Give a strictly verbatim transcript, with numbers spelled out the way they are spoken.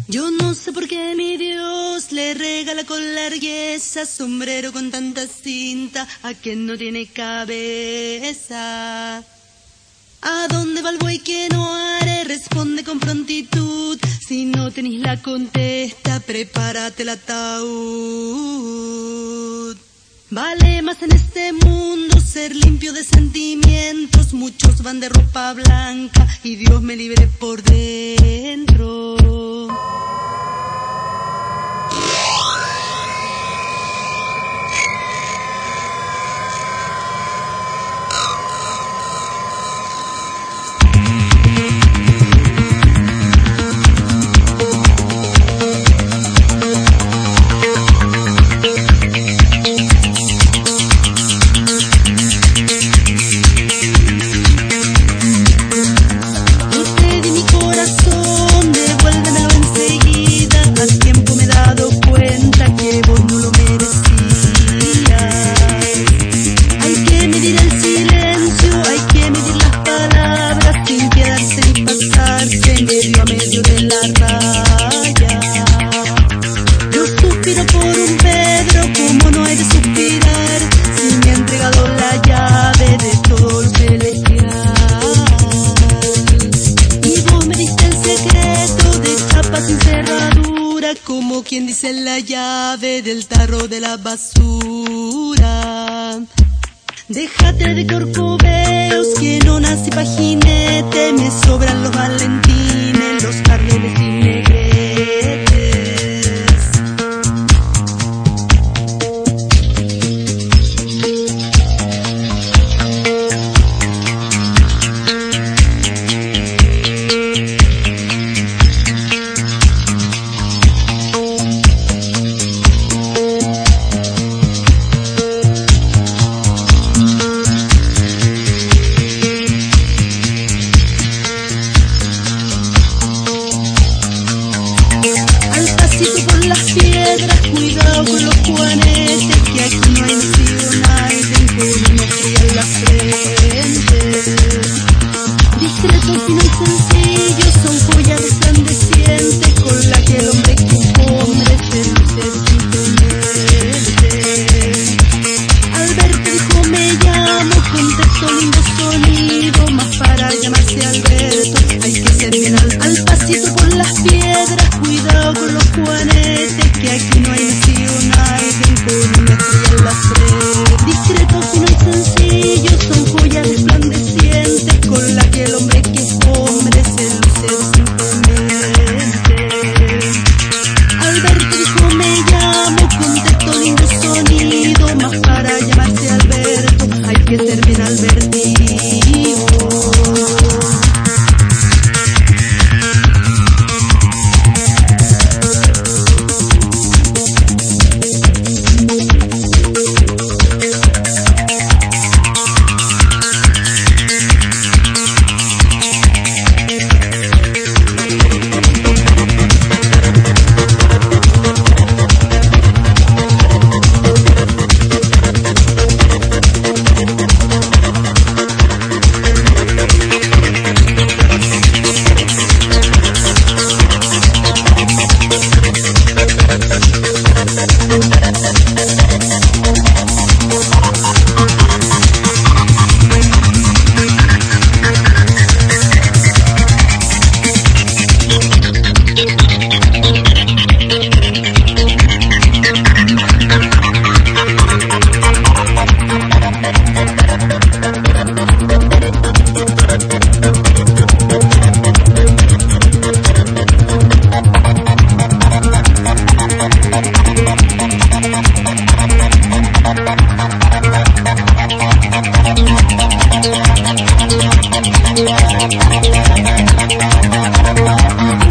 Yo no sé por qué mi Dios le regala con largueza sombrero con tanta cinta a quien no tiene cabeza. ¿A dónde va el buey que no are? Responde con prontitud. Si no tenés la contesta, prepárate el ataúd. Vale más en este mundo ser limpio de sentimientos. Muchos van de ropa blanca y Dios me libre por dentro. Como quien dice la llave del tarro de la basura. Déjate de corcoveos que no nací pa' jinete. Me sobran los valentines, los carriles y negretes. Cuidado con los juanetes, que aquí no hay nacionales, con una fría en la frente. Discretos y muy sencillos, son joyas resplandecientes, con la que el hombre que es hombre se luce simplemente. Alberto dijo me llamo, contestó lindo sonido, más para llamarse Alberto hay que ser bien al, al pasito por las piedras. Cuidado con los juanetes, que aquí no hay nacionales, con una estrella en la frente. Discretos y muy sencillos, son joyas resplandecientes, con la que el hombre que es hombre se luce simplemente. Alberto dijo me llamo, contestó lindo sonido, más para llamarse Alberto hay que ser bien albertivo. Thank you.